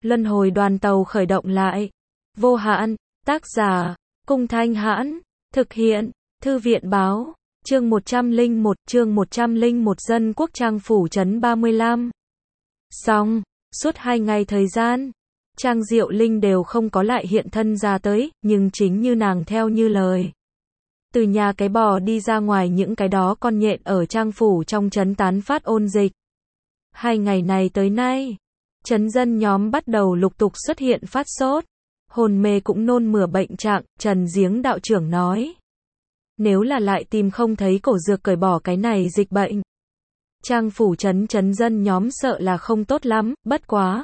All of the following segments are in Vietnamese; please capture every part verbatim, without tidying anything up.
Luân hồi đoàn tàu khởi động lại. Vô hạn, tác giả, Cung Thanh Hãn, thực hiện, Thư viện Báo, chương một trăm lẻ một, chương một trăm lẻ một Dân Quốc Trang Phủ Trấn ba mươi lăm. Xong, suốt hai ngày thời gian, Trang Diệu Linh đều không có lại hiện thân ra tới, nhưng chính như nàng theo như lời. Từ nhà cái bò đi ra ngoài những cái đó con nhện ở Trang Phủ trong trấn tán phát ôn dịch. Hai ngày này tới nay, trấn dân nhóm bắt đầu lục tục xuất hiện phát sốt, hồn mê cũng nôn mửa bệnh trạng, Trần Giếng đạo trưởng nói. Nếu là lại tìm không thấy cổ dược cởi bỏ cái này dịch bệnh, Trang Phủ trấn trấn dân nhóm sợ là không tốt lắm, bất quá.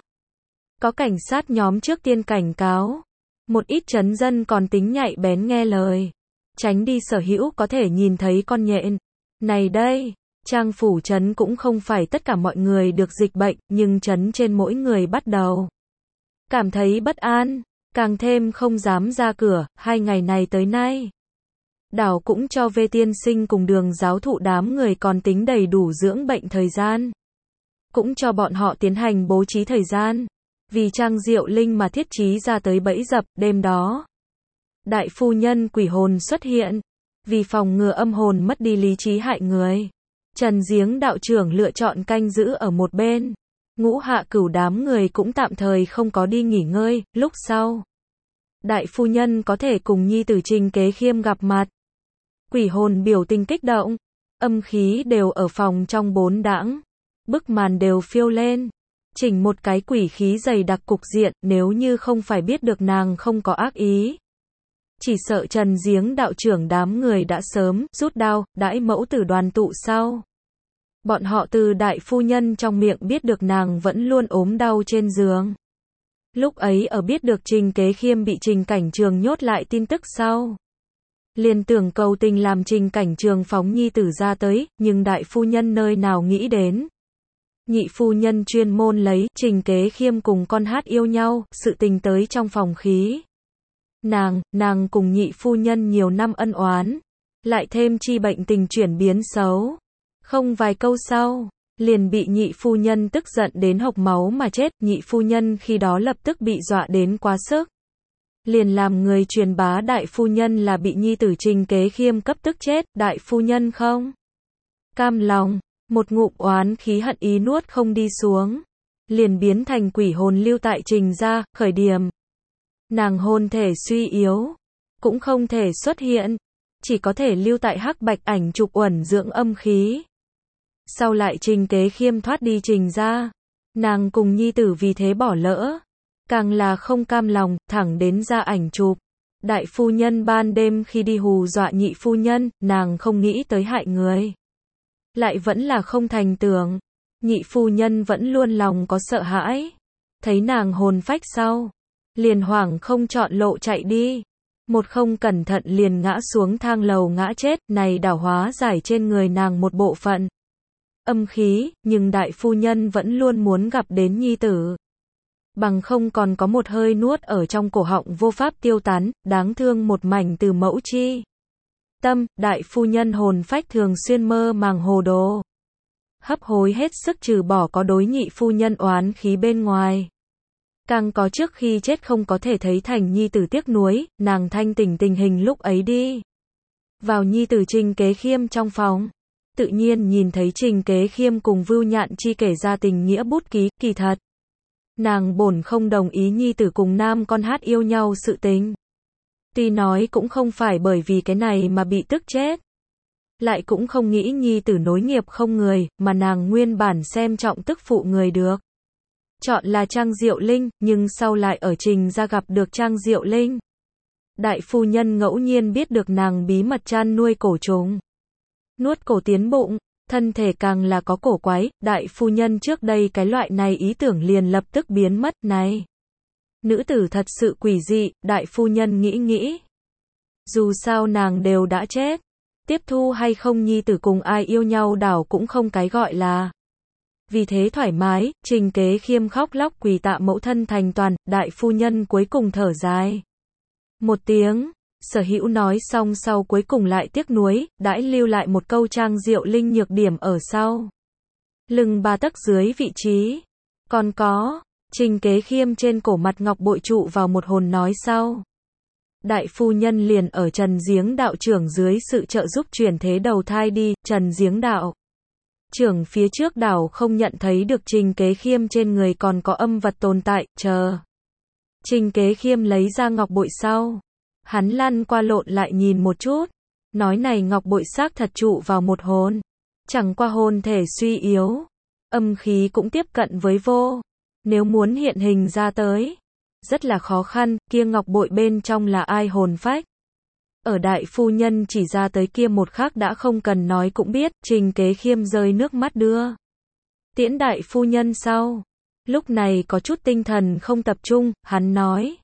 Có cảnh sát nhóm trước tiên cảnh cáo, một ít trấn dân còn tính nhạy bén nghe lời, tránh đi sở hữu có thể nhìn thấy con nhện. Này đây, Trang Phủ trấn cũng không phải tất cả mọi người được dịch bệnh, nhưng trấn trên mỗi người bắt đầu cảm thấy bất an, càng thêm không dám ra cửa, hai ngày này tới nay. Đảo cũng cho Vê tiên sinh cùng Đường giáo thụ đám người còn tính đầy đủ dưỡng bệnh thời gian. Cũng cho bọn họ tiến hành bố trí thời gian. Vì Trang Diệu Linh mà thiết trí ra tới bẫy dập, đêm đó. Đại phu nhân quỷ hồn xuất hiện. Vì phòng ngừa âm hồn mất đi lý trí hại người. Trần Giếng đạo trưởng lựa chọn canh giữ ở một bên. Ngũ Hạ Cửu đám người cũng tạm thời không có đi nghỉ ngơi, lúc sau. Đại phu nhân có thể cùng nhi tử Trình Kế Khiêm gặp mặt. Quỷ hồn biểu tình kích động. Âm khí đều ở phòng trong bốn đãng. Bức màn đều phiêu lên. Chỉnh một cái quỷ khí dày đặc cục diện, nếu như không phải biết được nàng không có ác ý. Chỉ sợ Trần Giếng đạo trưởng đám người đã sớm rút đao, đãi mẫu tử đoàn tụ sau. Bọn họ từ đại phu nhân trong miệng biết được nàng vẫn luôn ốm đau trên giường. Lúc ấy ở biết được Trình Kế Khiêm bị Trình Cảnh Trường nhốt lại tin tức sau. Liền tưởng cầu tình làm Trình Cảnh Trường phóng nhi tử ra tới, nhưng đại phu nhân nơi nào nghĩ đến. Nhị phu nhân chuyên môn lấy Trình Kế Khiêm cùng con hát yêu nhau, sự tình tới trong phòng khí. Nàng, nàng cùng nhị phu nhân nhiều năm ân oán, lại thêm chi bệnh tình chuyển biến xấu. Không vài câu sau, liền bị nhị phu nhân tức giận đến hộc máu mà chết, nhị phu nhân khi đó lập tức bị dọa đến quá sức. Liền làm người truyền bá đại phu nhân là bị nhi tử Trình Kế Khiêm cấp tức chết, đại phu nhân không cam lòng. Một ngụm oán khí hận ý nuốt không đi xuống. Liền biến thành quỷ hồn lưu tại Trình gia, khởi điểm. Nàng hồn thể suy yếu. Cũng không thể xuất hiện. Chỉ có thể lưu tại hắc bạch ảnh trục uẩn dưỡng âm khí. Sau lại Trình Kế Khiêm thoát đi Trình gia. Nàng cùng nhi tử vì thế bỏ lỡ. Càng là không cam lòng, thẳng đến ra ảnh chụp. Đại phu nhân ban đêm khi đi hù dọa nhị phu nhân, nàng không nghĩ tới hại người. Lại vẫn là không thành tưởng. Nhị phu nhân vẫn luôn lòng có sợ hãi. Thấy nàng hồn phách sau. Liền hoảng không chọn lộ chạy đi. Một không cẩn thận liền ngã xuống thang lầu ngã chết. Này đảo hóa giải trên người nàng một bộ phận âm khí. Nhưng đại phu nhân vẫn luôn muốn gặp đến nhi tử. Bằng không còn có một hơi nuốt ở trong cổ họng vô pháp tiêu tán. Đáng thương một mảnh từ mẫu chi tâm, đại phu nhân hồn phách thường xuyên mơ màng hồ đồ. Hấp hối hết sức trừ bỏ có đối nhị phu nhân oán khí bên ngoài. Càng có trước khi chết không có thể thấy thành nhi tử tiếc nuối, nàng thanh tỉnh tình hình lúc ấy đi. Vào nhi tử Trình Kế Khiêm trong phòng. Tự nhiên nhìn thấy Trình Kế Khiêm cùng Vưu Nhạn Chi kể ra tình nghĩa bút ký, kỳ thật. Nàng bổn không đồng ý nhi tử cùng nam con hát yêu nhau sự tình. Tuy nói cũng không phải bởi vì cái này mà bị tức chết. Lại cũng không nghĩ nhi tử nối nghiệp không người, mà nàng nguyên bản xem trọng tức phụ người được. Chọn là Trang Diệu Linh, nhưng sau lại ở Trình gia gặp được Trang Diệu Linh. Đại phu nhân ngẫu nhiên biết được nàng bí mật chăn nuôi cổ trùng. Nuốt cổ tiến bụng, thân thể càng là có cổ quái, đại phu nhân trước đây cái loại này ý tưởng liền lập tức biến mất này. Nữ tử thật sự quỷ dị, đại phu nhân nghĩ nghĩ. Dù sao nàng đều đã chết. Tiếp thu hay không nhi tử cùng ai yêu nhau đảo cũng không cái gọi là. Vì thế thoải mái, Trình Kế Khiêm khóc lóc quỳ tạ mẫu thân thành toàn, đại phu nhân cuối cùng thở dài. Một tiếng, sở hữu nói xong sau cuối cùng lại tiếc nuối, đãi lưu lại một câu Trang Diệu Linh nhược điểm ở sau. Lưng ba tấc dưới vị trí. Còn có, Trình Kế Khiêm trên cổ mặt ngọc bội trụ vào một hồn nói sau. Đại phu nhân liền ở Trần Giếng đạo trưởng dưới sự trợ giúp chuyển thế đầu thai đi, Trần Giếng đạo trưởng phía trước đảo không nhận thấy được Trình Kế Khiêm trên người còn có âm vật tồn tại, chờ. Trình Kế Khiêm lấy ra ngọc bội sau. Hắn lăn qua lộn lại nhìn một chút. Nói này ngọc bội xác thật trụ vào một hồn. Chẳng qua hồn thể suy yếu. Âm khí cũng tiếp cận với vô. Nếu muốn hiện hình ra tới. Rất là khó khăn, kia ngọc bội bên trong là ai hồn phách. Ở đại phu nhân chỉ ra tới kia một khắc đã không cần nói cũng biết, Trình Kế Khiêm rơi nước mắt đưa. Tiễn đại phu nhân sau. Lúc này có chút tinh thần không tập trung, hắn nói.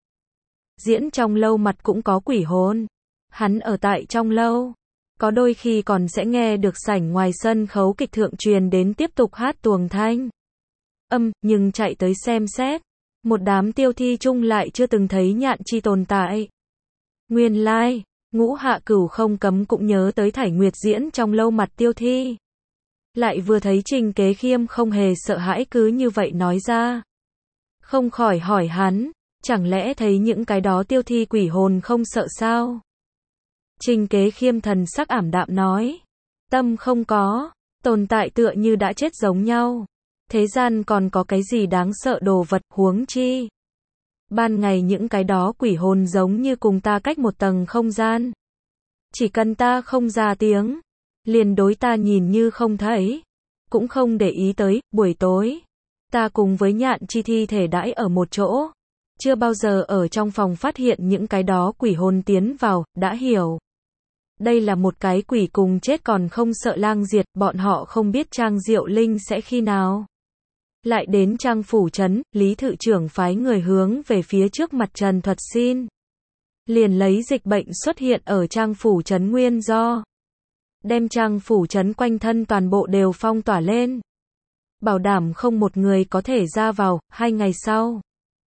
Diễn trong lâu mặt cũng có quỷ hồn. Hắn ở tại trong lâu. Có đôi khi còn sẽ nghe được sảnh ngoài sân khấu kịch thượng truyền đến tiếp tục hát tuồng thanh. Âm, nhưng chạy tới xem xét. Một đám tiêu thi chung lại chưa từng thấy nhạn chi tồn tại. Nguyên lai, like, Ngũ Hạ Cửu không cấm cũng nhớ tới Thải Nguyệt diễn trong lâu mặt tiêu thi. Lại vừa thấy Trình Kế Khiêm không hề sợ hãi cứ như vậy nói ra. Không khỏi hỏi hắn, chẳng lẽ thấy những cái đó tiêu thi quỷ hồn không sợ sao? Trình Kế Khiêm thần sắc ảm đạm nói. Tâm không có, tồn tại tựa như đã chết giống nhau. Thế gian còn có cái gì đáng sợ đồ vật huống chi. Ban ngày những cái đó quỷ hồn giống như cùng ta cách một tầng không gian. Chỉ cần ta không ra tiếng, liền đối ta nhìn như không thấy. Cũng không để ý tới, buổi tối. Ta cùng với nhạn chi thi thể đãi ở một chỗ. Chưa bao giờ ở trong phòng phát hiện những cái đó quỷ hồn tiến vào, đã hiểu. Đây là một cái quỷ cùng chết còn không sợ lang diệt, bọn họ không biết Trang Diệu Linh sẽ khi nào. Lại đến Trang phủ trấn, Lý Thự trưởng phái người hướng về phía trước mặt Trần thuật xin. Liền lấy dịch bệnh xuất hiện ở Trang phủ trấn nguyên do. Đem Trang phủ trấn quanh thân toàn bộ đều phong tỏa lên. Bảo đảm không một người có thể ra vào, hai ngày sau.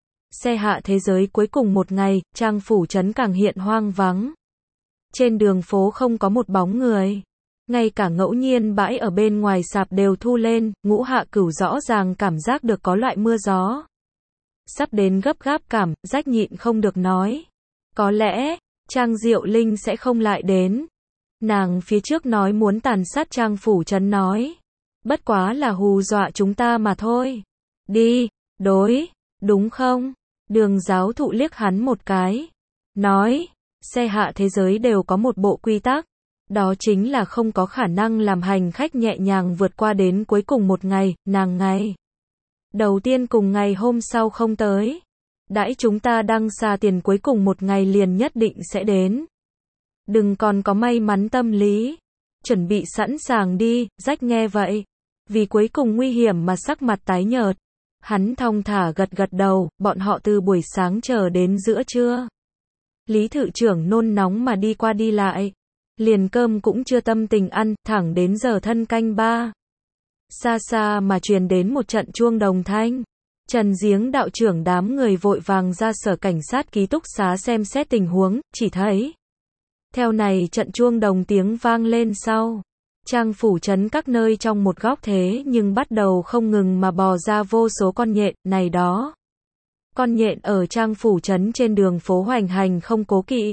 Xe hạ thế giới cuối cùng một ngày, Trang phủ trấn càng hiện hoang vắng. Trên đường phố không có một bóng người. Ngay cả ngẫu nhiên bãi ở bên ngoài sạp đều thu lên, Ngũ Hạ Cửu rõ ràng cảm giác được có loại mưa gió. Sắp đến gấp gáp cảm, rách nhịn không được nói. Có lẽ, Trang Diệu Linh sẽ không lại đến. Nàng phía trước nói muốn tàn sát Trang phủ trấn nói. Bất quá là hù dọa chúng ta mà thôi. Đi, đối, đúng không? Đường giáo thụ liếc hắn một cái. Nói, xe hạ thế giới đều có một bộ quy tắc. Đó chính là không có khả năng làm hành khách nhẹ nhàng vượt qua đến cuối cùng một ngày, nàng ngày. Đầu tiên cùng ngày hôm sau không tới. Đãi chúng ta đăng xa tiền cuối cùng một ngày liền nhất định sẽ đến. Đừng còn có may mắn tâm lý. Chuẩn bị sẵn sàng đi, rách nghe vậy. Vì cuối cùng nguy hiểm mà sắc mặt tái nhợt. Hắn thong thả gật gật đầu, bọn họ từ buổi sáng chờ đến giữa trưa. Lý Thự trưởng nôn nóng mà đi qua đi lại. Liền cơm cũng chưa tâm tình ăn, thẳng đến giờ thân canh ba. Xa xa mà truyền đến một trận chuông đồng thanh. Trần Giếng đạo trưởng đám người vội vàng ra sở cảnh sát ký túc xá xem xét tình huống, chỉ thấy. Theo này trận chuông đồng tiếng vang lên sau. Trang phủ trấn các nơi trong một góc thế nhưng bắt đầu không ngừng mà bò ra vô số con nhện, này đó. Con nhện ở Trang phủ trấn trên đường phố hoành hành không cố kỵ.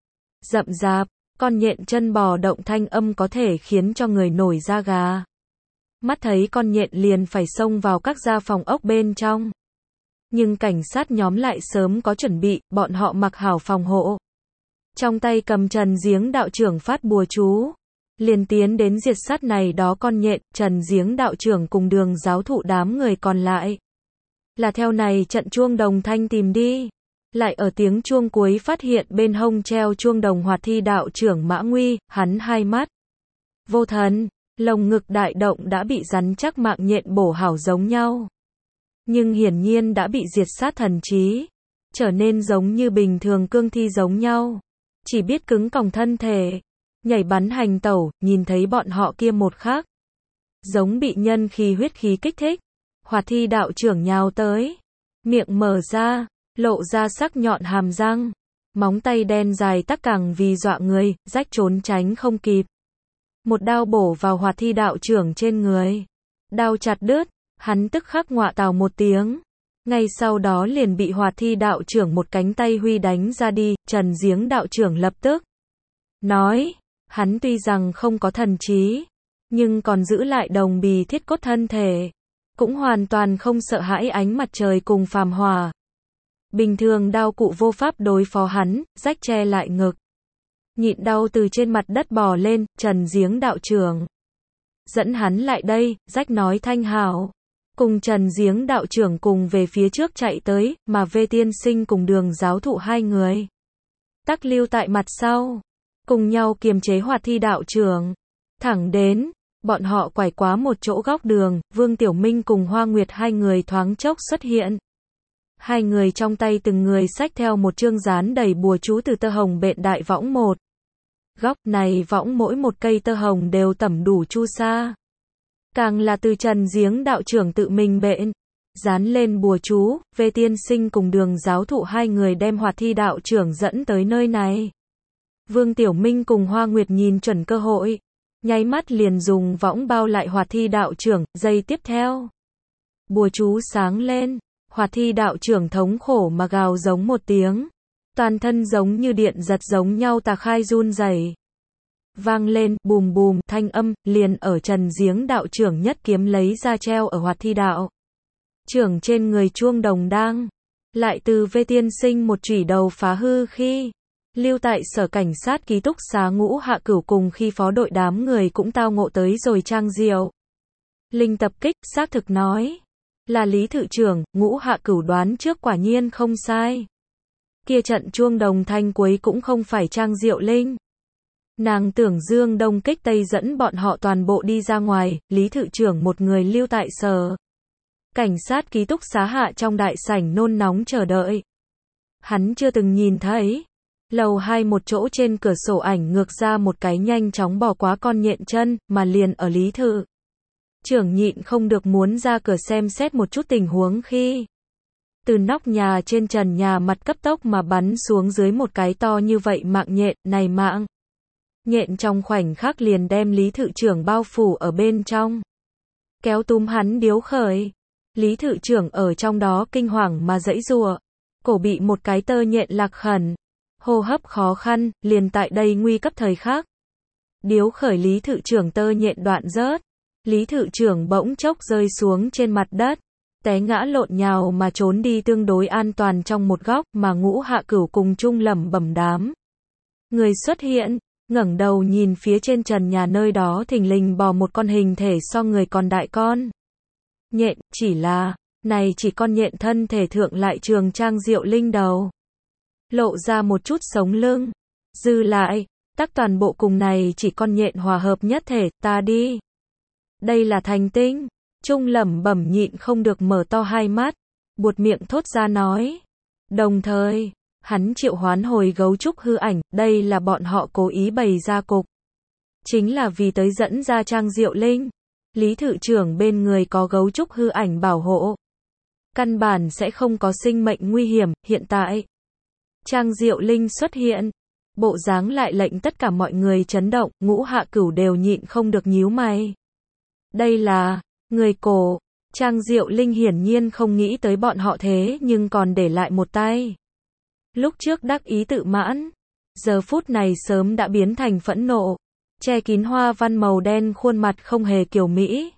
Rậm rạp. Con nhện chân bò động thanh âm có thể khiến cho người nổi da gà. Mắt thấy con nhện liền phải xông vào các gia phòng ốc bên trong. Nhưng cảnh sát nhóm lại sớm có chuẩn bị, bọn họ mặc hảo phòng hộ. Trong tay cầm Trần Giếng đạo trưởng phát bùa chú. Liền tiến đến diệt sát này đó con nhện, Trần Giếng đạo trưởng cùng đường giáo thụ đám người còn lại. Là theo này trận chuông đồng thanh tìm đi. Lại ở tiếng chuông cuối phát hiện bên hông treo chuông đồng Hoạt Thi đạo trưởng Mã Nguy, hắn hai mắt vô thần, lồng ngực đại động đã bị rắn chắc mạng nhện bổ hảo giống nhau. Nhưng hiển nhiên đã bị diệt sát thần trí, trở nên giống như bình thường cương thi giống nhau. Chỉ biết cứng còng thân thể, nhảy bắn hành tẩu, nhìn thấy bọn họ kia một khắc. Giống bị nhân khí huyết khí kích thích. Hoạt Thi đạo trưởng nhào tới, miệng mở ra. Lộ ra sắc nhọn hàm răng, móng tay đen dài tắc càng vì dọa người, rách trốn tránh không kịp. Một đao bổ vào Hoạt Thi đạo trưởng trên người. Đao chặt đứt, hắn tức khắc ngọa tào một tiếng. Ngay sau đó liền bị Hoạt Thi đạo trưởng một cánh tay huy đánh ra đi, Trần Giếng đạo trưởng lập tức nói, hắn tuy rằng không có thần trí, nhưng còn giữ lại đồng bì thiết cốt thân thể, cũng hoàn toàn không sợ hãi ánh mặt trời cùng phàm hỏa. Bình thường đao cụ vô pháp đối phó hắn, rách che lại ngực. Nhịn đau từ trên mặt đất bò lên, Trần Giếng đạo trưởng dẫn hắn lại đây, rách nói thanh hảo. Cùng Trần Giếng đạo trưởng cùng về phía trước chạy tới, mà Vê Tiên Sinh cùng Đường giáo thụ hai người tắc lưu tại mặt sau, cùng nhau kiềm chế Hoạt Thi đạo trưởng. Thẳng đến, bọn họ quải quá một chỗ góc đường, Vương Tiểu Minh cùng Hoa Nguyệt hai người thoáng chốc xuất hiện. Hai người trong tay từng người xách theo một chương dán đầy bùa chú từ tơ hồng bện đại võng một. Góc này võng mỗi một cây tơ hồng đều tẩm đủ chu sa. Càng là từ Trần Giếng đạo trưởng tự mình bện, dán lên bùa chú, Vê Tiên Sinh cùng Đường giáo thụ hai người đem Hoạt Thi đạo trưởng dẫn tới nơi này. Vương Tiểu Minh cùng Hoa Nguyệt nhìn chuẩn cơ hội, nháy mắt liền dùng võng bao lại Hoạt Thi đạo trưởng, giây tiếp theo. Bùa chú sáng lên, Hoạt Thi đạo trưởng thống khổ mà gào giống một tiếng. Toàn thân giống như điện giật giống nhau tà khai run rẩy. Vang lên, bùm bùm, thanh âm, liền ở Trần Giếng đạo trưởng nhất kiếm lấy ra treo ở Hoạt Thi đạo trưởng trên người chuông đồng đang. Lại từ Vê Tiên Sinh một chủy đầu phá hư khi lưu tại sở cảnh sát ký túc xá Ngũ Hạ Cửu cùng khi phó đội đám người cũng tao ngộ tới rồi Trang Diệu Linh tập kích, xác thực nói là Lý Thự trưởng, Ngũ Hạ Cửu đoán trước quả nhiên không sai. Kia trận chuông đồng thanh cuối cũng không phải Trang Diệu Linh. Nàng tưởng Dương Đông kích Tây dẫn bọn họ toàn bộ đi ra ngoài, Lý Thự trưởng một người lưu tại sở cảnh sát ký túc xá hạ trong đại sảnh nôn nóng chờ đợi. Hắn chưa từng nhìn thấy lầu hai một chỗ trên cửa sổ ảnh ngược ra một cái nhanh chóng bỏ quá con nhện chân, mà liền ở Lý Thự trưởng nhịn không được muốn ra cửa xem xét một chút tình huống khi từ nóc nhà trên trần nhà mặt cấp tốc mà bắn xuống dưới một cái to như vậy mạng nhện, này mạng nhện trong khoảnh khắc liền đem Lý Thự trưởng bao phủ ở bên trong, kéo túm hắn điếu khởi. Lý Thự trưởng ở trong đó kinh hoàng mà giãy giụa, cổ bị một cái tơ nhện lạc khẩn, hô hấp khó khăn, liền tại đây nguy cấp thời khắc. Điếu khởi Lý Thự trưởng tơ nhện đoạn rớt, Lý Thự trưởng bỗng chốc rơi xuống trên mặt đất, té ngã lộn nhào mà trốn đi tương đối an toàn trong một góc, mà Ngũ Hạ Cửu cùng chung lẩm bẩm đám người xuất hiện, ngẩng đầu nhìn phía trên trần nhà nơi đó thình lình bò một con hình thể so người còn đại con nhện, chỉ là này chỉ con nhện thân thể thượng lại trường Trang Diệu Linh đầu, lộ ra một chút sống lưng, dư lại tắc toàn bộ cùng này chỉ con nhện hòa hợp nhất thể, ta đi. Đây là thành tinh. Trung lẩm bẩm nhịn không được mở to hai mắt, buột miệng thốt ra nói. Đồng thời, hắn triệu hoán hồi gấu trúc hư ảnh, đây là bọn họ cố ý bày ra cục. Chính là vì tới dẫn ra Trang Diệu Linh. Lý Thự trưởng bên người có gấu trúc hư ảnh bảo hộ. Căn bản sẽ không có sinh mệnh nguy hiểm, hiện tại. Trang Diệu Linh xuất hiện. Bộ dáng lại lệnh tất cả mọi người chấn động, Ngũ Hạ Cửu đều nhịn không được nhíu mày. Đây là người cổ. Trang Diệu Linh hiển nhiên không nghĩ tới bọn họ thế nhưng còn để lại một tay. Lúc trước đắc ý tự mãn, giờ phút này sớm đã biến thành phẫn nộ, che kín hoa văn màu đen khuôn mặt không hề kiều mỹ.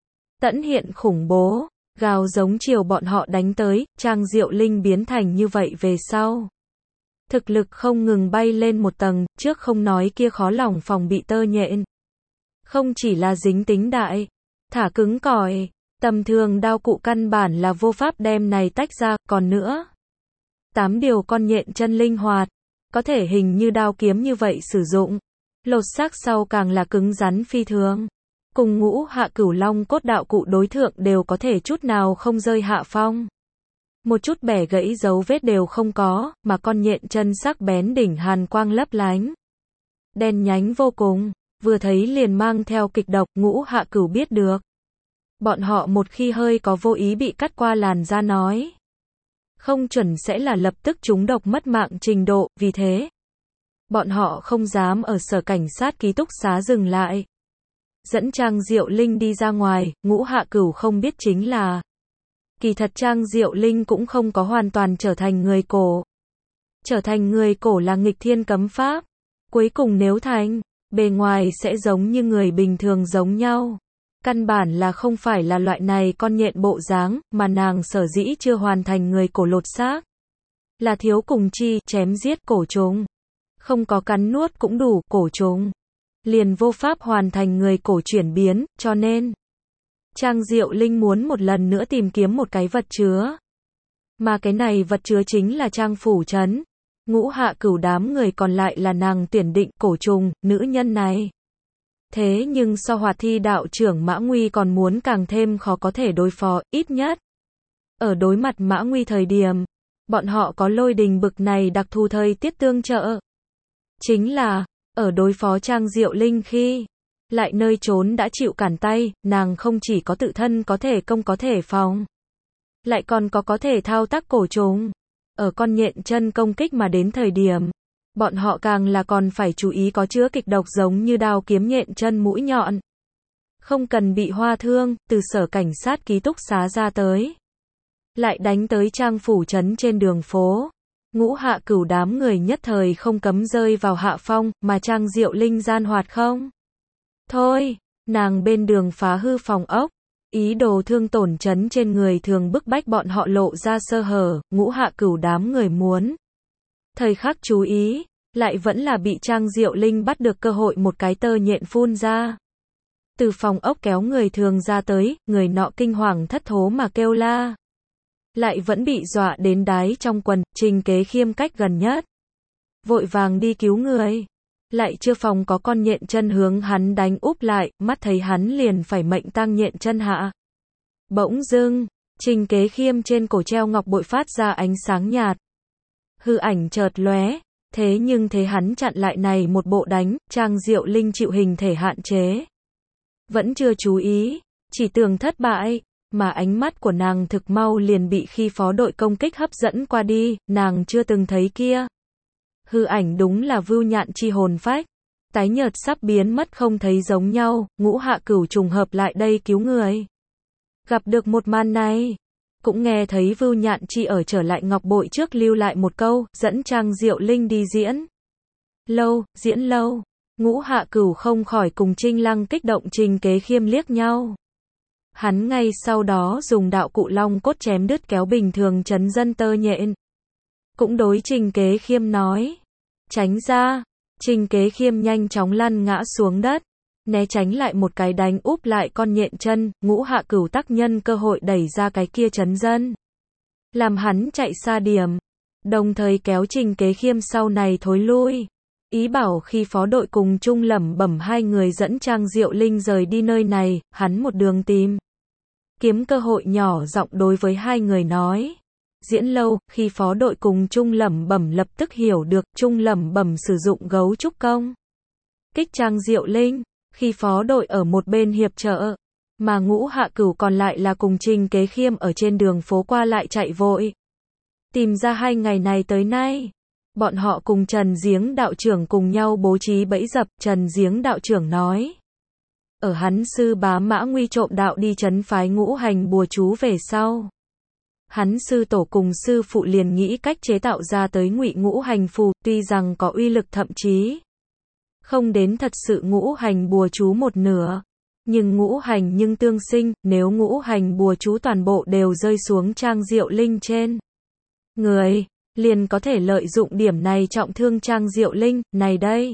Tẫn hiện khủng bố, gào giống chiều bọn họ đánh tới, Trang Diệu Linh biến thành như vậy về sau. Thực lực không ngừng bay lên một tầng, trước không nói kia khó lòng phòng bị tơ nhện. Không chỉ là dính tính đại, thả cứng cỏi, tầm thường đao cụ căn bản là vô pháp đem này tách ra, còn nữa. Tám điều con nhện chân linh hoạt, có thể hình như đao kiếm như vậy sử dụng. Lột xác sau càng là cứng rắn phi thường. Cùng Ngũ Hạ Cửu Long cốt đạo cụ đối thượng đều có thể chút nào không rơi hạ phong. Một chút bẻ gãy dấu vết đều không có, mà con nhện chân sắc bén đỉnh hàn quang lấp lánh. Đen nhánh vô cùng, vừa thấy liền mang theo kịch độc, Ngũ Hạ Cửu biết được. Bọn họ một khi hơi có vô ý bị cắt qua làn da nói. Không chuẩn sẽ là lập tức trúng độc mất mạng trình độ, vì thế. Bọn họ không dám ở sở cảnh sát ký túc xá dừng lại. Dẫn Trang Diệu Linh đi ra ngoài, Ngũ Hạ Cửu không biết chính là Kỳ thật Trang Diệu Linh cũng không có hoàn toàn trở thành người cổ. Trở thành người cổ là nghịch thiên cấm pháp. Cuối cùng nếu thành, bề ngoài sẽ giống như người bình thường giống nhau. Căn bản là không phải là loại này con nhện bộ dáng, mà nàng sở dĩ chưa hoàn thành người cổ lột xác. Là thiếu cùng chi, chém giết cổ trùng. Không có cắn nuốt cũng đủ, cổ trùng. Liền vô pháp hoàn thành người cổ chuyển biến, cho nên Trang Diệu Linh muốn một lần nữa tìm kiếm một cái vật chứa. Mà cái này vật chứa chính là Trang Phủ Trấn. Ngũ Hạ Cửu đám người còn lại là nàng tuyển định cổ trùng, nữ nhân này. Thế nhưng so Hoạt Thi đạo trưởng Mã Nguy còn muốn càng thêm khó có thể đối phó, ít nhất. Ở đối mặt Mã Nguy thời điểm, bọn họ có lôi đình bực này đặc thù thời tiết tương trợ. Chính là, ở đối phó Trang Diệu Linh khi, lại nơi trốn đã chịu cản tay, nàng không chỉ có tự thân có thể công có thể phòng, lại còn có có thể thao tác cổ trùng. Ở con nhện chân công kích mà đến thời điểm, bọn họ càng là còn phải chú ý có chứa kịch độc giống như đao kiếm nhện chân mũi nhọn. Không cần bị hoa thương, từ sở cảnh sát ký túc xá ra tới. Lại đánh tới Trang Phủ Trấn trên đường phố. Ngũ Hạ Cửu đám người nhất thời không cấm rơi vào hạ phong, mà Trang Diệu Linh gian hoạt không. Thôi, nàng bên đường phá hư phòng ốc. Ý đồ thương tổn trấn trên người thường bức bách bọn họ lộ ra sơ hở, Ngũ Hạ Cửu đám người muốn. Thời khắc chú ý, lại vẫn là bị Trang Diệu Linh bắt được cơ hội một cái tơ nhện phun ra. Từ phòng ốc kéo người thường ra tới, người nọ kinh hoàng thất thố mà kêu la. Lại vẫn bị dọa đến đái trong quần, Trình Kế Khiêm cách gần nhất. Vội vàng đi cứu người. Lại chưa phòng có con nhện chân hướng hắn đánh úp lại, mắt thấy hắn liền phải mệnh tang nhện chân hạ. Bỗng dưng, Trình Kế Khiêm trên cổ treo ngọc bội phát ra ánh sáng nhạt. Hư ảnh chợt lóe, thế nhưng thế hắn chặn lại này một bộ đánh, Trang Diệu Linh chịu hình thể hạn chế. Vẫn chưa chú ý, chỉ tưởng thất bại, mà ánh mắt của nàng thực mau liền bị khi phó đội công kích hấp dẫn qua đi, nàng chưa từng thấy kia. Hư ảnh đúng là Vưu Nhạn chi hồn phách, tái nhợt sắp biến mất không thấy giống nhau, Ngũ Hạ Cửu trùng hợp lại đây cứu người. Gặp được một màn này, cũng nghe thấy Vưu Nhạn chi ở trở lại ngọc bội trước lưu lại một câu, dẫn Trang Diệu Linh đi diễn. Lâu, diễn lâu, Ngũ Hạ Cửu không khỏi cùng Trinh Lăng kích động Trình Kế Khiêm liếc nhau. Hắn ngay sau đó dùng đạo cụ long cốt chém đứt kéo bình thường trấn dân tơ nhện. Cũng đối Trình Kế Khiêm nói. Tránh ra. Trình Kế Khiêm nhanh chóng lăn ngã xuống đất. Né tránh lại một cái đánh úp lại con nhện chân, Ngũ Hạ Cửu tác nhân cơ hội đẩy ra cái kia trấn dân. Làm hắn chạy xa điểm. Đồng thời kéo Trình Kế Khiêm sau này thối lui. Ý bảo khi phó đội cùng chung lẩm bẩm hai người dẫn Trang Diệu Linh rời đi nơi này, hắn một đường tìm. Kiếm cơ hội nhỏ giọng đối với hai người nói. Diễn lâu, khi phó đội cùng chung lẩm bẩm lập tức hiểu được, chung lẩm bẩm sử dụng gấu trúc công. Kích Trang Diệu Linh, khi phó đội ở một bên hiệp trợ, mà Ngũ Hạ Cửu còn lại là cùng Trình Kế Khiêm ở trên đường phố qua lại chạy vội. Tìm ra hai ngày này tới nay, bọn họ cùng Trần Giếng đạo trưởng cùng nhau bố trí bẫy dập, Trần Giếng đạo trưởng nói. Ở hắn sư bá Mã Nguy trộm đạo đi trấn phái ngũ hành bùa chú về sau. Hắn sư tổ cùng sư phụ liền nghĩ cách chế tạo ra tới ngụy ngũ hành phù, tuy rằng có uy lực thậm chí không đến thật sự ngũ hành bùa chú một nửa. Nhưng ngũ hành nhưng tương sinh, nếu ngũ hành bùa chú toàn bộ đều rơi xuống Trang Diệu Linh trên người, liền có thể lợi dụng điểm này trọng thương Trang Diệu Linh, này đây.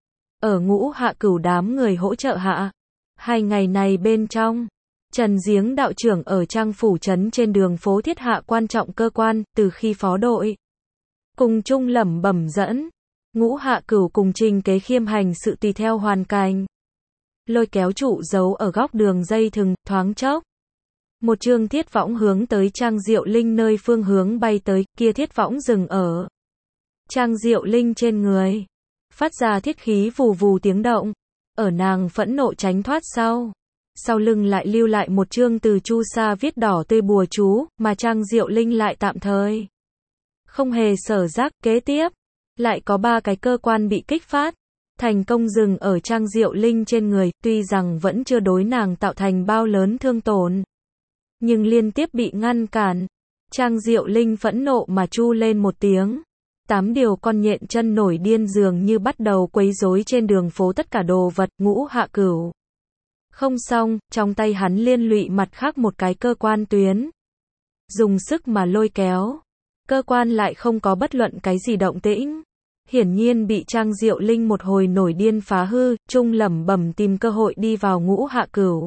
Ở Ngũ Hạ Cửu đám người hỗ trợ hạ. Hai ngày này bên trong, Trần Giếng đạo trưởng ở Trang Phủ Trấn trên đường phố thiết hạ quan trọng cơ quan, từ khi phó đội. Cùng chung lẩm bẩm dẫn, Ngũ Hạ Cửu cùng Trình Kế Khiêm hành sự tùy theo hoàn cảnh. Lôi kéo trụ giấu ở góc đường dây thừng, thoáng chốc. Một chương thiết võng hướng tới Trang Diệu Linh nơi phương hướng bay tới, kia thiết võng dừng ở Trang Diệu Linh trên người. Phát ra thiết khí vù vù tiếng động. Ở nàng phẫn nộ tránh thoát sau. Sau lưng lại lưu lại một chương từ chu sa viết đỏ tươi bùa chú, mà Trang Diệu Linh lại tạm thời không hề sở giác. Kế tiếp, lại có ba cái cơ quan bị kích phát, thành công dừng ở Trang Diệu Linh trên người, tuy rằng vẫn chưa đối nàng tạo thành bao lớn thương tổn. nhưng liên tiếp bị ngăn cản. Trang Diệu Linh phẫn nộ mà chu lên một tiếng. Tám điều con nhện chân nổi điên dường như bắt đầu quấy rối trên đường phố tất cả đồ vật. Ngũ Hạ Cửu không xong, trong tay hắn liên lụy mặt khác một cái cơ quan tuyến. Dùng sức mà lôi kéo. Cơ quan lại không có bất luận cái gì động tĩnh. Hiển nhiên bị Trang Diệu Linh một hồi nổi điên phá hư, trung lẩm bẩm tìm cơ hội đi vào Ngũ Hạ Cửu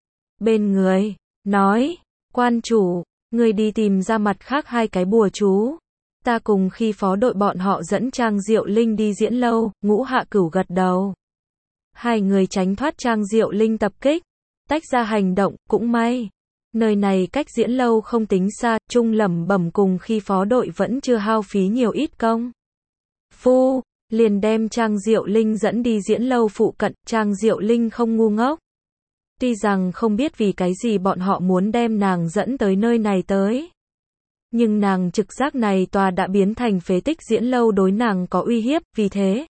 bên người, nói, quan chủ, người đi tìm ra mặt khác hai cái bùa chú. Ta cùng khi phó đội bọn họ dẫn Trang Diệu Linh đi diễn lâu. Ngũ Hạ Cửu gật đầu. Hai người tránh thoát Trang Diệu Linh tập kích, tách ra hành động, cũng may. Nơi này cách diễn lâu không tính xa, trung lẩm bẩm cùng khi phó đội vẫn chưa hao phí nhiều ít công. Phu, liền đem Trang Diệu Linh dẫn đi diễn lâu phụ cận. Trang Diệu Linh không ngu ngốc. Tuy rằng không biết vì cái gì bọn họ muốn đem nàng dẫn tới nơi này tới. Nhưng nàng trực giác này tòa đã biến thành phế tích diễn lâu đối nàng có uy hiếp, vì thế.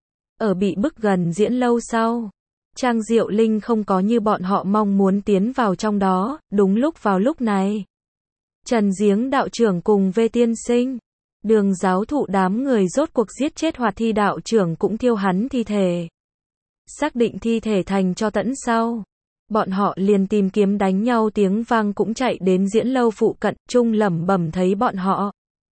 Ở bị bức gần diễn lâu sau, Trang Diệu Linh không có như bọn họ mong muốn tiến vào trong đó. Đúng lúc vào lúc này, Trần Giếng đạo trưởng cùng Vê Tiên Sinh, Đường giáo thụ đám người rốt cuộc giết chết Hoạt Thi đạo trưởng cũng thiêu hắn thi thể. Xác định thi thể thành cho tẫn sau, bọn họ liền tìm kiếm đánh nhau tiếng vang cũng chạy đến diễn lâu phụ cận. Trung lẩm bẩm thấy bọn họ.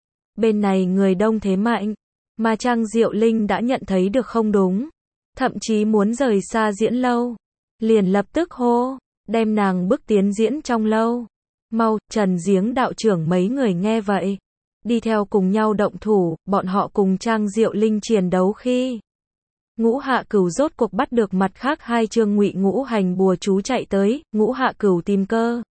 Bên này người đông thế mạnh, mà Trang Diệu Linh đã nhận thấy được không đúng. Thậm chí muốn rời xa diễn lâu. Liền lập tức hô, đem nàng bước tiến diễn trong lâu. Mau, Trần Giếng đạo trưởng mấy người nghe vậy. Đi theo cùng nhau động thủ, bọn họ cùng Trang Diệu Linh chiến đấu khi. Ngũ Hạ Cửu rốt cuộc bắt được mặt khác hai chương ngụy ngũ hành bùa chú chạy tới. Ngũ Hạ Cửu tìm cơ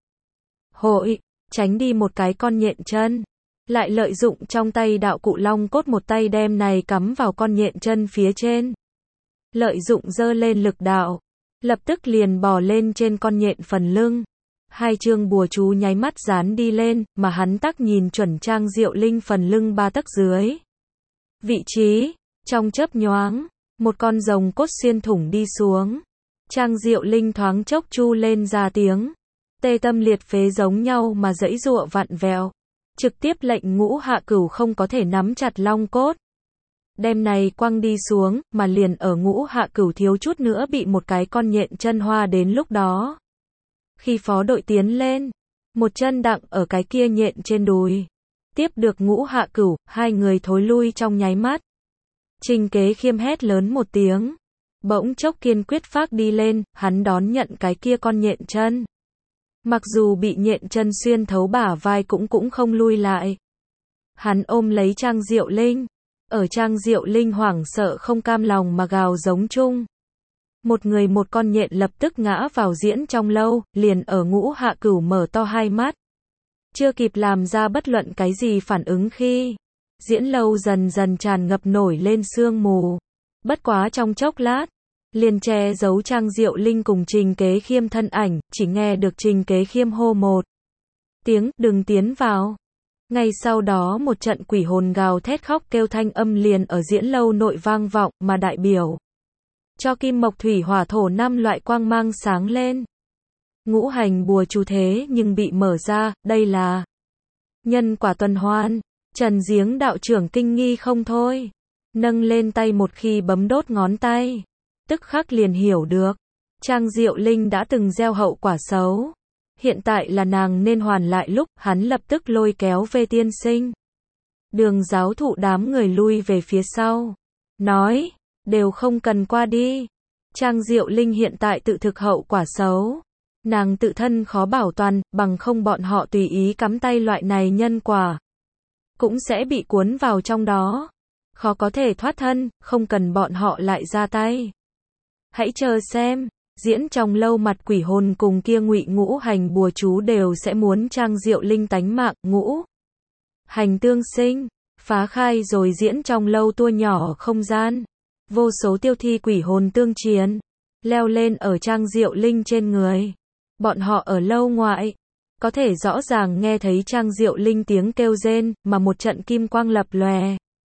hội, tránh đi một cái con nhện chân. Lại lợi dụng trong tay đạo cụ long cốt một tay đem này cắm vào con nhện chân phía trên. Lợi dụng dơ lên lực đạo, lập tức liền bò lên trên con nhện phần lưng. Hai chương bùa chú nháy mắt dán đi lên, mà hắn tắc nhìn chuẩn Trang Diệu Linh phần lưng ba tấc dưới. Vị trí, trong chớp nhoáng, một con rồng cốt xuyên thủng đi xuống. Trang Diệu Linh thoáng chốc chu lên ra tiếng. Tê tâm liệt phế giống nhau mà giãy giụa vặn vẹo. Trực tiếp lệnh Ngũ Hạ Cửu không có thể nắm chặt long cốt. Đem này quăng đi xuống, mà liền ở Ngũ Hạ Cửu thiếu chút nữa bị một cái con nhện chân hoa đến lúc đó. Khi phó đội tiến lên, một chân đặng ở cái kia nhện trên đùi. Tiếp được Ngũ Hạ Cửu, hai người thối lui trong nháy mắt. Trình Kế Khiêm hét lớn một tiếng. Bỗng chốc kiên quyết phác đi lên, hắn đón nhận cái kia con nhện chân. Mặc dù bị nhện chân xuyên thấu bả vai cũng cũng không lui lại. Hắn ôm lấy Trang Diệu Linh. Ở Trang Diệu Linh hoảng sợ không cam lòng mà gào giống chung. Một người một con nhện lập tức ngã vào diễn trong lâu, liền ở Ngũ Hạ Cửu mở to hai mắt. Chưa kịp làm ra bất luận cái gì phản ứng khi diễn lâu dần dần tràn ngập nổi lên sương mù. Bất quá trong chốc lát, liền che giấu Trang Diệu Linh cùng Trình Kế Khiêm thân ảnh, chỉ nghe được Trình Kế Khiêm hô một tiếng, đừng tiến vào. Ngay sau đó một trận quỷ hồn gào thét khóc kêu thanh âm liền ở diễn lâu nội vang vọng, mà đại biểu cho kim mộc thủy hỏa thổ năm loại quang mang sáng lên. Ngũ hành bùa chú thế nhưng bị mở ra, đây là nhân quả tuần hoàn. Trần Giếng đạo trưởng kinh nghi không thôi. Nâng lên tay một khi bấm đốt ngón tay. Tức khắc liền hiểu được. Trang Diệu Linh đã từng gieo hậu quả xấu. Hiện tại là nàng nên hoàn lại lúc, hắn lập tức lôi kéo Vê Tiên Sinh. Đường giáo thụ đám người lui về phía sau. Nói, đều không cần qua đi. Trang Diệu Linh hiện tại tự thực hậu quả xấu. Nàng tự thân khó bảo toàn, bằng không bọn họ tùy ý cắm tay loại này nhân quả. Cũng sẽ bị cuốn vào trong đó. Khó có thể thoát thân, không cần bọn họ lại ra tay. Hãy chờ xem, diễn trong lâu mặt quỷ hồn cùng kia ngụy ngũ hành bùa chú đều sẽ muốn Trang Diệu Linh tánh mạng. Ngũ hành tương sinh, phá khai rồi diễn trong lâu tua nhỏ không gian. Vô số tiêu thi quỷ hồn tương chiến, leo lên ở Trang Diệu Linh trên người. Bọn họ ở lâu ngoại, có thể rõ ràng nghe thấy Trang Diệu Linh tiếng kêu rên, mà một trận kim quang lập lòe.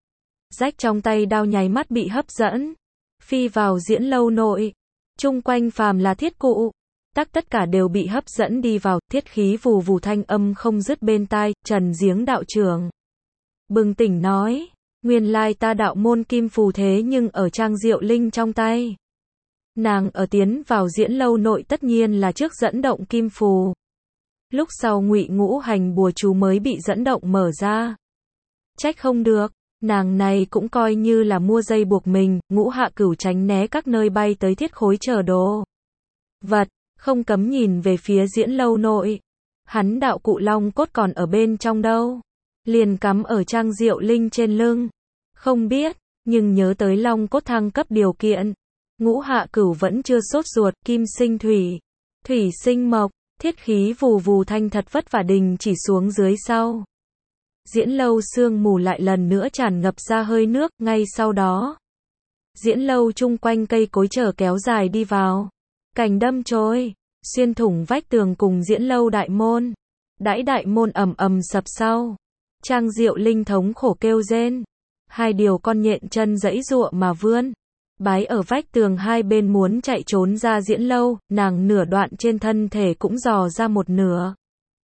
Rách trong tay đao nháy mắt bị hấp dẫn, phi vào diễn lâu nội. Chung quanh phàm là thiết cụ, tắc tất cả đều bị hấp dẫn đi vào, thiết khí vù vù thanh âm không dứt bên tai, Trần Giếng đạo trưởng bừng tỉnh nói, nguyên lai ta đạo môn kim phù thế nhưng ở Trang Diệu Linh trong tay. Nàng ở tiến vào diễn lâu nội tất nhiên là trước dẫn động kim phù. Lúc sau Ngụy Ngũ Hành bùa chú mới bị dẫn động mở ra. Trách không được, nàng này cũng coi như là mua dây buộc mình, Ngũ Hạ Cửu tránh né các nơi bay tới thiết khối chờ đồ vật, không cấm nhìn về phía diễn lâu nội. Hắn đạo cụ long cốt còn ở bên trong đâu, liền cắm ở Trang Diệu Linh trên lưng. Không biết, nhưng nhớ tới long cốt thăng cấp điều kiện. Ngũ Hạ Cửu vẫn chưa sốt ruột, kim sinh thủy, thủy sinh mộc, thiết khí vù vù thanh thật vất vả đình chỉ xuống dưới sau. Diễn lâu sương mù lại lần nữa tràn ngập ra hơi nước, ngay sau đó. Diễn lâu chung quanh cây cối trở kéo dài đi vào. Cành đâm chối, xuyên thủng vách tường cùng diễn lâu đại môn. Đãi đại môn ầm ầm sập sau. Trang Diệu Linh thống khổ kêu rên. Hai điều con nhện chân giãy giụa mà vươn. Bái ở vách tường hai bên muốn chạy trốn ra diễn lâu, nàng nửa đoạn trên thân thể cũng dò ra một nửa.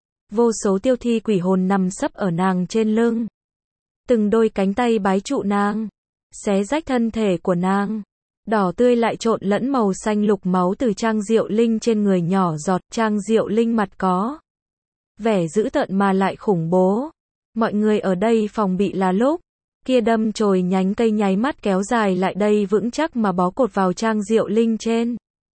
Vô số tiêu thi quỷ hồn nằm sấp ở nàng trên lưng. Từng đôi cánh tay bái trụ nàng, xé rách thân thể của nàng. Đỏ tươi lại trộn lẫn màu xanh lục máu từ Trang Diệu Linh trên người nhỏ giọt. Trang Diệu Linh mặt có vẻ dữ tợn mà lại khủng bố. Mọi người ở đây phòng bị là lúc kia đâm chồi nhánh cây nháy mắt kéo dài lại đây vững chắc mà bó cột vào Trang Diệu Linh trên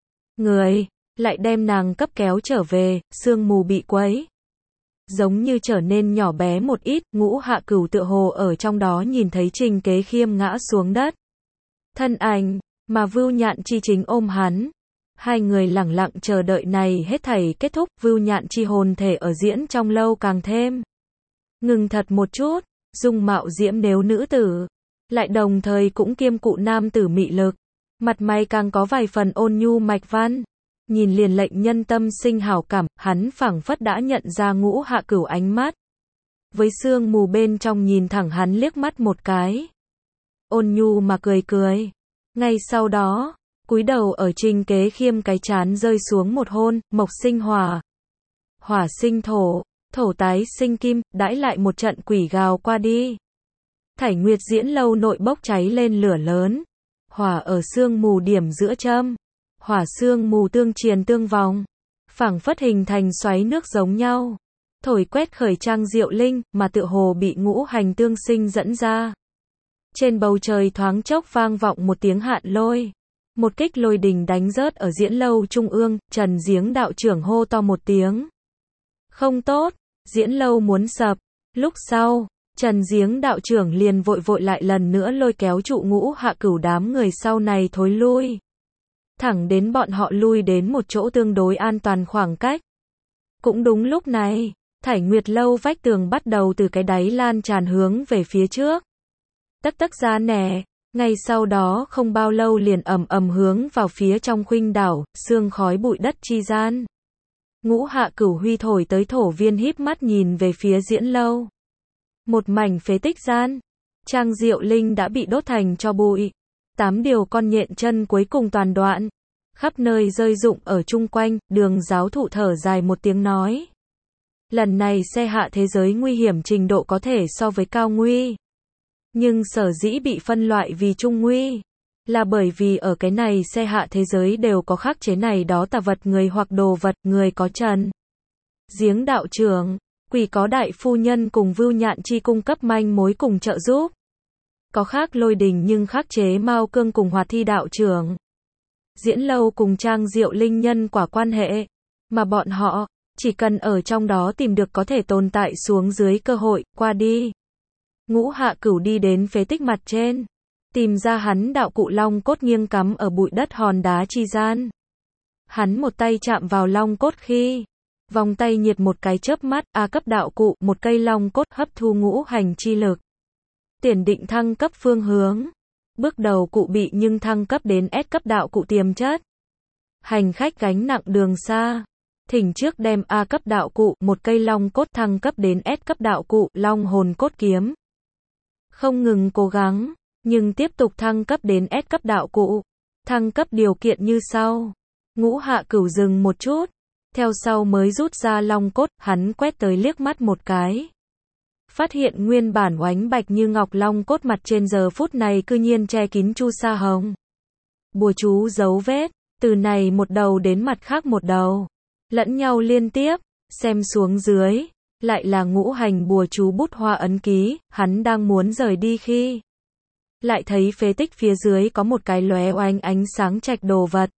người, lại đem nàng cấp kéo trở về, sương mù bị quấy. Giống như trở nên nhỏ bé một ít, Ngũ Hạ Cửu tựa hồ ở trong đó nhìn thấy Trình Kế Khiêm ngã xuống đất. Thân ảnh, mà Vưu Nhạn Chi chính ôm hắn. Hai người lẳng lặng chờ đợi này hết thảy kết thúc, Vưu Nhạn Chi hồn thể ở diễn trong lâu càng thêm ngừng thật một chút. Dung mạo diễm nếu nữ tử, lại đồng thời cũng kiêm cụ nam tử mị lực, mặt mày càng có vài phần ôn nhu mạch văn, nhìn liền lệnh nhân tâm sinh hảo cảm. Hắn phảng phất đã nhận ra Ngũ Hạ Cửu ánh mắt, với sương mù bên trong nhìn thẳng hắn liếc mắt một cái, ôn nhu mà cười cười. Ngay sau đó, cúi đầu ở Trình Kế Khiêm cái trán rơi xuống một hôn. Mộc sinh hỏa, hỏa sinh thổ, thổ tái sinh kim, đãi lại một trận quỷ gào qua đi. Thải Nguyệt diễn lâu nội bốc cháy lên lửa lớn. Hỏa ở sương mù điểm giữa châm. Hỏa sương mù tương triền tương vòng, phảng phất hình thành xoáy nước giống nhau. Thổi quét khởi Trang Diệu Linh, mà tựa hồ bị ngũ hành tương sinh dẫn ra. Trên bầu trời thoáng chốc vang vọng một tiếng hạn lôi. Một kích lôi đình đánh rớt ở diễn lâu trung ương, Trần Giếng đạo trưởng hô to một tiếng. Không tốt, diễn lâu muốn sập. Lúc sau, Trần Giếng đạo trưởng liền vội vội lại lần nữa lôi kéo trụ Ngũ Hạ Cửu đám người sau này thối lui. Thẳng đến bọn họ lui đến một chỗ tương đối an toàn khoảng cách. Cũng đúng lúc này, Thải Nguyệt lâu vách tường bắt đầu từ cái đáy lan tràn hướng về phía trước. Tất tất ra nẻ, ngay sau đó không bao lâu liền ầm ầm hướng vào phía trong khuynh đảo, sương khói bụi đất chi gian. Ngũ Hạ Cửu huy thổi tới thổ viên híp mắt nhìn về phía diễn lâu. Một mảnh phế tích gian, Trang Diệu Linh đã bị đốt thành tro bụi. Tám điều con nhện chân cuối cùng toàn đoạn, khắp nơi rơi rụng ở chung quanh. Đường giáo thụ thở dài một tiếng nói. Lần này xe hạ thế giới nguy hiểm trình độ có thể so với cao nguy. Nhưng sở dĩ bị phân loại vì trung nguy, là bởi vì ở cái này xe hạ thế giới đều có khắc chế này đó tà vật người hoặc đồ vật. Người có Trần Giếng đạo trưởng, quỷ có đại phu nhân cùng Vưu Nhạn Chi cung cấp manh mối cùng trợ giúp. Có khác lôi đình nhưng khắc chế Mao Cương cùng Hoạt Thi đạo trưởng. Diễn lâu cùng Trang Diệu Linh nhân quả quan hệ, mà bọn họ chỉ cần ở trong đó tìm được có thể tồn tại xuống dưới cơ hội, qua đi. Ngũ Hạ Cửu đi đến phế tích mặt trên, tìm ra hắn đạo cụ long cốt nghiêng cắm ở bụi đất hòn đá chi gian. Hắn một tay chạm vào long cốt khi, vòng tay nhiệt một cái chớp mắt, A cấp đạo cụ, một cây long cốt hấp thu ngũ hành chi lực. Tiền định thăng cấp phương hướng. Bước đầu cụ bị nhưng thăng cấp đến S cấp đạo cụ tiềm chất. Hành khách gánh nặng đường xa. Thỉnh trước đem A cấp đạo cụ, một cây long cốt thăng cấp đến S cấp đạo cụ, long hồn cốt kiếm. Không ngừng cố gắng, nhưng tiếp tục thăng cấp đến S cấp đạo cụ. Thăng cấp điều kiện như sau. Ngũ Hạ Cửu dừng một chút, theo sau mới rút ra long cốt, hắn quét tới liếc mắt một cái. Phát hiện nguyên bản oánh bạch như ngọc long cốt mặt trên giờ phút này cư nhiên che kín chu sa hồng. Bùa chú dấu vết, từ này một đầu đến mặt khác một đầu, lẫn nhau liên tiếp, xem xuống dưới, lại là ngũ hành bùa chú bút hoa ấn ký, hắn đang muốn rời đi khi lại thấy phế tích phía dưới có một cái lóe oanh ánh sáng trạch đồ vật.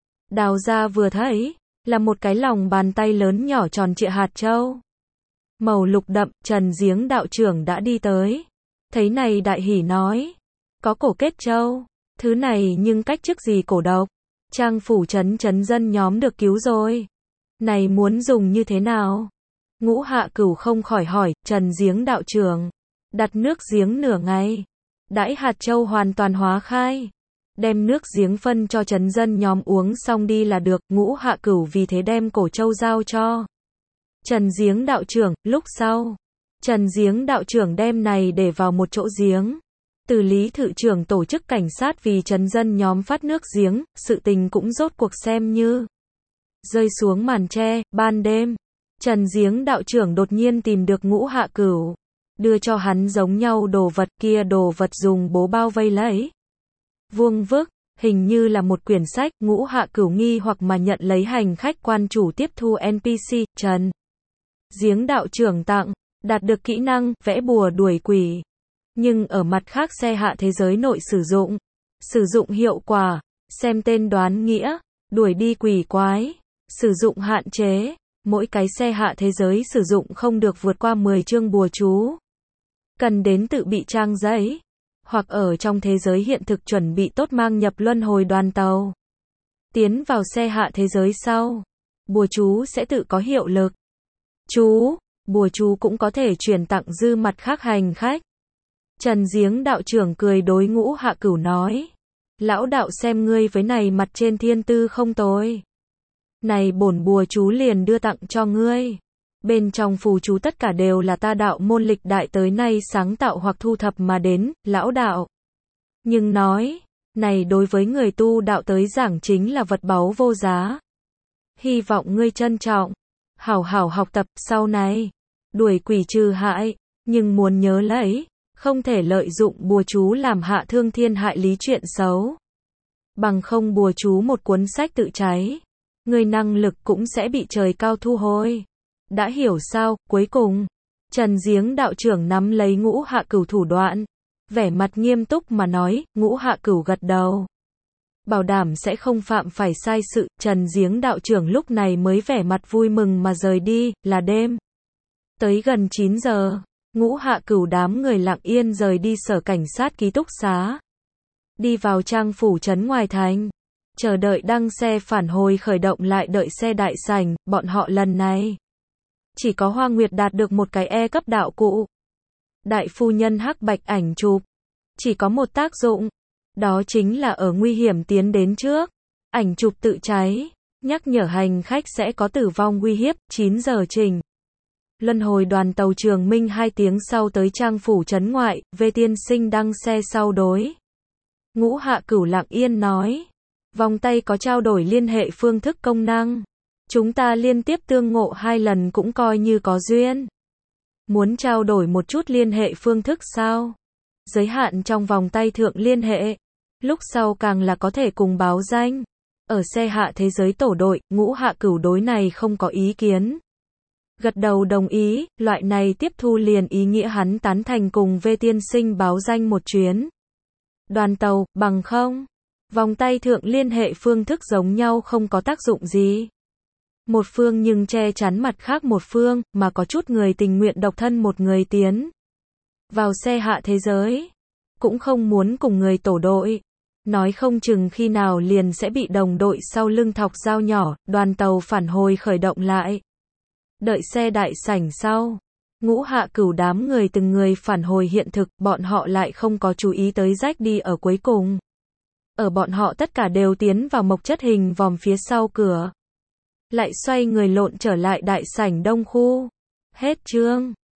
Đào ra vừa thấy, là một cái lòng bàn tay lớn nhỏ tròn trịa hạt châu. Màu lục đậm, Trần Giếng đạo trưởng đã đi tới. Thấy này đại hỉ nói, có cổ kết châu, thứ này nhưng cách chức gì cổ độc. Trang phủ trấn trấn dân nhóm được cứu rồi. Này muốn dùng như thế nào? Ngũ Hạ Cửu không khỏi hỏi, Trần Giếng đạo trưởng, đặt nước giếng nửa ngày, đãi hạt châu hoàn toàn hóa khai, đem nước giếng phân cho trấn dân nhóm uống xong đi là được. Ngũ Hạ Cửu vì thế đem cổ châu giao cho Trần Giếng đạo trưởng. Lúc sau, Trần Giếng đạo trưởng đem này để vào một chỗ giếng. Từ Lý Thự trưởng tổ chức cảnh sát vì trấn dân nhóm phát nước giếng, sự tình cũng rốt cuộc xem như rơi xuống màn tre. Ban đêm, Trần Giếng đạo trưởng đột nhiên tìm được Ngũ Hạ Cửu, đưa cho hắn giống nhau đồ vật, kia đồ vật dùng bố bao vây lấy. Vuông vức, hình như là một quyển sách. Ngũ Hạ Cửu nghi hoặc mà nhận lấy, hành khách quan chủ tiếp thu en pê xê, Trần Giếng đạo trưởng tặng, đạt được kỹ năng, vẽ bùa đuổi quỷ. Nhưng ở mặt khác xe hạ thế giới nội sử dụng. Sử dụng hiệu quả, xem tên đoán nghĩa, đuổi đi quỷ quái. Sử dụng hạn chế, mỗi cái xe hạ thế giới sử dụng không được vượt qua mười chương bùa chú. Cần đến tự bị trang giấy, hoặc ở trong thế giới hiện thực chuẩn bị tốt mang nhập luân hồi đoàn tàu. Tiến vào xe hạ thế giới sau, bùa chú sẽ tự có hiệu lực. Chú, bùa chú cũng có thể truyền tặng dư mặt khác hành khách. Trần Giếng đạo trưởng cười đối Ngũ Hạ Cửu nói, lão đạo xem ngươi với này mặt trên thiên tư không tồi. Này bổn bùa chú liền đưa tặng cho ngươi. Bên trong phù chú tất cả đều là ta đạo môn lịch đại tới nay sáng tạo hoặc thu thập mà đến, lão đạo. Nhưng nói, này đối với người tu đạo tới giảng chính là vật báu vô giá. Hy vọng ngươi trân trọng, hảo hảo học tập, sau này đuổi quỷ trừ hại, nhưng muốn nhớ lấy, không thể lợi dụng bùa chú làm hạ thương thiên hại lý chuyện xấu. Bằng không bùa chú một cuốn sách tự cháy, người năng lực cũng sẽ bị trời cao thu hồi. Đã hiểu sao? Cuối cùng, Trần Giếng đạo trưởng nắm lấy Ngũ Hạ Cửu thủ đoạn, vẻ mặt nghiêm túc mà nói. Ngũ Hạ Cửu gật đầu, bảo đảm sẽ không phạm phải sai sự. Trần Giếng đạo trưởng lúc này mới vẻ mặt vui mừng mà rời đi. Là đêm, tới gần chín giờ, Ngũ Hạ Cửu đám người lặng yên rời đi sở cảnh sát ký túc xá, đi vào trang phủ trấn ngoài thành, chờ đợi đăng xe phản hồi khởi động lại đợi xe đại sảnh. Bọn họ lần này chỉ có Hoa Nguyệt đạt được một cái E cấp đạo cụ. Đại phu nhân hắc bạch ảnh chụp chỉ có một tác dụng, đó chính là ở nguy hiểm tiến đến trước, ảnh chụp tự cháy, nhắc nhở hành khách sẽ có tử vong uy hiếp. Chín giờ trình, luân hồi đoàn tàu Trường Minh hai tiếng sau tới trang phủ trấn ngoại. Vê tiên sinh đăng xe sau đối Ngũ Hạ Cửu lặng yên nói, vòng tay có trao đổi liên hệ phương thức công năng. Chúng ta liên tiếp tương ngộ hai lần cũng coi như có duyên. Muốn trao đổi một chút liên hệ phương thức sao? Giới hạn trong vòng tay thượng liên hệ. Lúc sau càng là có thể cùng báo danh. Ở xe hạ thế giới tổ đội, Ngũ Hạ Cửu đối này không có ý kiến. Gật đầu đồng ý, loại này tiếp thu liền ý nghĩa hắn tán thành cùng Vê tiên sinh báo danh một chuyến đoàn tàu, bằng không, vòng tay thượng liên hệ phương thức giống nhau không có tác dụng gì. Một phương nhưng che chắn mặt khác một phương, mà có chút người tình nguyện độc thân một người tiến vào xe hạ thế giới, cũng không muốn cùng người tổ đội. Nói không chừng khi nào liền sẽ bị đồng đội sau lưng thọc dao nhỏ. Đoàn tàu phản hồi khởi động lại. Đợi xe đại sảnh sau, Ngũ Hạ Cửu đám người từng người phản hồi hiện thực, bọn họ lại không có chú ý tới rách đi ở cuối cùng. Ở bọn họ tất cả đều tiến vào mộc chất hình vòm phía sau cửa, lại xoay người lộn trở lại đại sảnh đông khu. Hết chương.